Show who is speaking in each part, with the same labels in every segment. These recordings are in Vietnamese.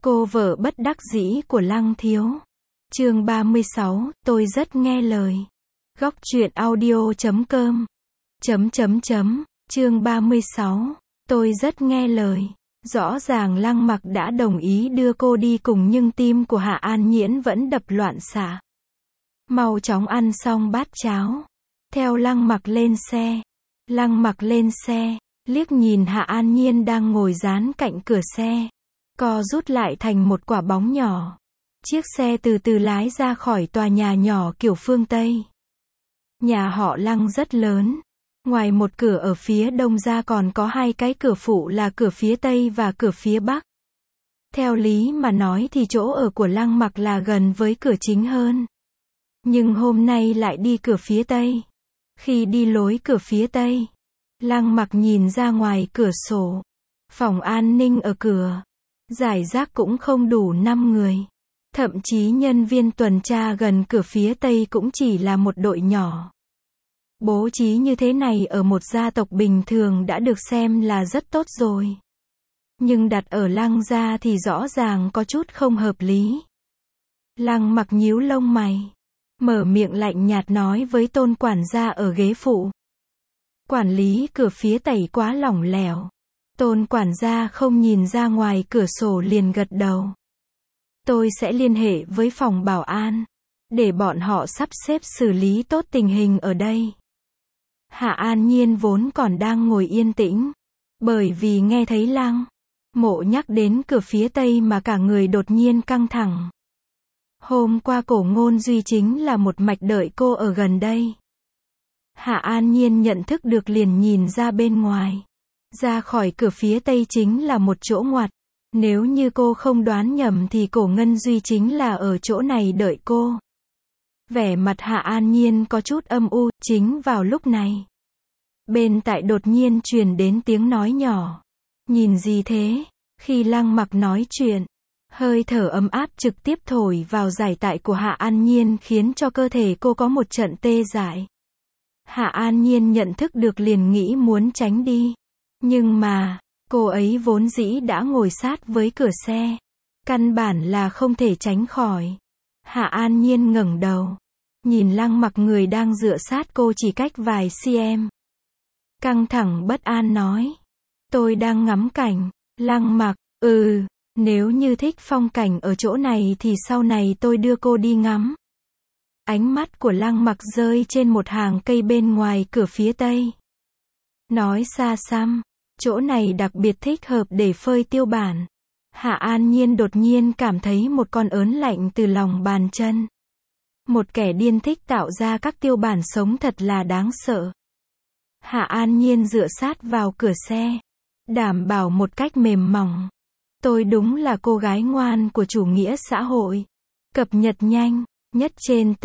Speaker 1: Cô vợ bất đắc dĩ của Lăng Thiếu. Chương 36, tôi rất nghe lời. Góc truyện audio.com. Chương 36, tôi rất nghe lời. Rõ ràng Lăng Mặc đã đồng ý đưa cô đi cùng nhưng tim của Hạ An Nhiễn vẫn đập loạn xạ. Mau chóng ăn xong bát cháo. Theo Lăng Mặc lên xe. Lăng Mặc lên xe, liếc nhìn Hạ An Nhiên đang ngồi dán cạnh cửa xe. Co rút lại thành một quả bóng nhỏ. Chiếc xe từ từ lái ra khỏi tòa nhà nhỏ kiểu phương Tây. Nhà họ Lăng rất lớn. Ngoài một cửa ở phía đông ra còn có hai cái cửa phụ là cửa phía Tây và cửa phía Bắc. Theo lý mà nói thì chỗ ở của Lăng Mặc là gần với cửa chính hơn. Nhưng hôm nay lại đi cửa phía Tây. Khi đi lối cửa phía Tây, Lăng Mặc nhìn ra ngoài cửa sổ. Phòng an ninh ở cửa. Giải rác cũng không đủ 5 người. Thậm chí nhân viên tuần tra gần cửa phía Tây cũng chỉ là một đội nhỏ. Bố trí như thế này ở một gia tộc bình thường đã được xem là rất tốt rồi. Nhưng đặt ở Lăng gia thì rõ ràng có chút không hợp lý. Lăng Mặc nhíu lông mày. Mở miệng lạnh nhạt nói với Tôn quản gia ở ghế phụ. Quản lý cửa phía Tây quá lỏng lẻo. Tôn quản gia không nhìn ra ngoài cửa sổ liền gật đầu. Tôi sẽ liên hệ với phòng bảo an. Để bọn họ sắp xếp xử lý tốt tình hình ở đây. Hạ An Nhiên vốn còn đang ngồi yên tĩnh. Bởi vì nghe thấy Lăng Mộ nhắc đến cửa phía Tây mà cả người đột nhiên căng thẳng. Hôm qua Cổ Ngôn Duy chính là một mạch đợi cô ở gần đây. Hạ An Nhiên nhận thức được liền nhìn ra bên ngoài. Ra khỏi cửa phía Tây chính là một chỗ ngoặt. Nếu như cô không đoán nhầm thì Cổ Ngân Duy chính là ở chỗ này đợi cô. Vẻ mặt Hạ An Nhiên có chút âm u. Chính vào lúc này, bên tại đột nhiên truyền đến tiếng nói nhỏ. Nhìn gì thế? Khi Lăng Mặc nói chuyện, hơi thở ấm áp trực tiếp thổi vào giải tại của Hạ An Nhiên khiến cho cơ thể cô có một trận tê dại. Hạ An Nhiên nhận thức được liền nghĩ muốn tránh đi. Nhưng mà, cô ấy vốn dĩ đã ngồi sát với cửa xe. Căn bản là không thể tránh khỏi. Hạ An Nhiên ngẩng đầu. Nhìn Lăng Mặc người đang dựa sát cô chỉ cách vài cm. Căng thẳng bất an nói. Tôi đang ngắm cảnh. Lăng Mặc, nếu như thích phong cảnh ở chỗ này thì sau này tôi đưa cô đi ngắm. Ánh mắt của Lăng Mặc rơi trên một hàng cây bên ngoài cửa phía Tây. Nói xa xăm, chỗ này đặc biệt thích hợp để phơi tiêu bản. Hạ An Nhiên đột nhiên cảm thấy một con ớn lạnh từ lòng bàn chân. Một kẻ điên thích tạo ra các tiêu bản sống thật là đáng sợ. Hạ An Nhiên dựa sát vào cửa xe. Đảm bảo một cách mềm mỏng. Tôi đúng là cô gái ngoan của chủ nghĩa xã hội. Cập nhật nhanh, nhất trên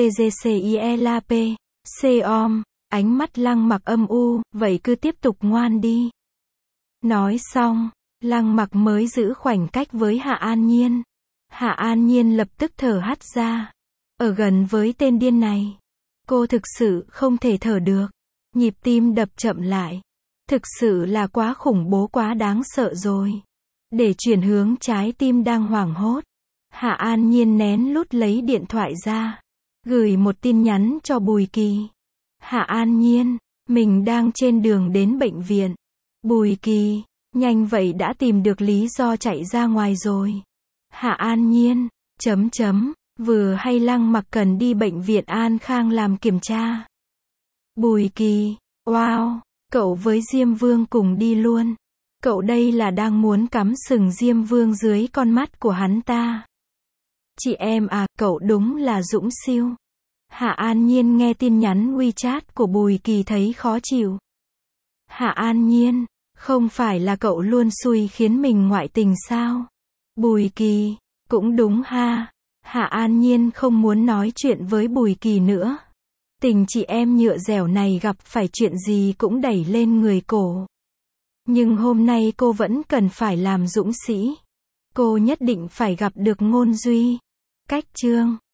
Speaker 1: TGCILAP.com. Ánh mắt Lăng Mặc âm u, vậy cứ tiếp tục ngoan đi. Nói xong, Lăng Mặc mới giữ khoảnh cách với Hạ An Nhiên. Hạ An Nhiên lập tức thở hắt ra. Ở gần với tên điên này, cô thực sự không thể thở được. Nhịp tim đập chậm lại. Thực sự là quá khủng bố quá đáng sợ rồi. Để chuyển hướng trái tim đang hoảng hốt, Hạ An Nhiên nén lút lấy điện thoại ra. Gửi một tin nhắn cho Bùi Kỳ. Hạ An Nhiên, mình đang trên đường đến bệnh viện. Bùi Kỳ, nhanh vậy đã tìm được lý do chạy ra ngoài rồi. Hạ An Nhiên, vừa hay Lăng Mặc cần đi bệnh viện An Khang làm kiểm tra. Bùi Kỳ, wow, cậu với Diêm Vương cùng đi luôn. Cậu đây là đang muốn cắm sừng Diêm Vương dưới con mắt của hắn ta. Chị em à, cậu đúng là dũng siêu. Hạ An Nhiên nghe tin nhắn WeChat của Bùi Kỳ thấy khó chịu. Hạ An Nhiên, không phải là cậu luôn xui khiến mình ngoại tình sao? Bùi Kỳ, cũng đúng ha. Hạ An Nhiên không muốn nói chuyện với Bùi Kỳ nữa. Tình chị em nhựa dẻo này gặp phải chuyện gì cũng đẩy lên người cổ. Nhưng hôm nay cô vẫn cần phải làm dũng sĩ. Cô nhất định phải gặp được Ngôn Duy. Cách chương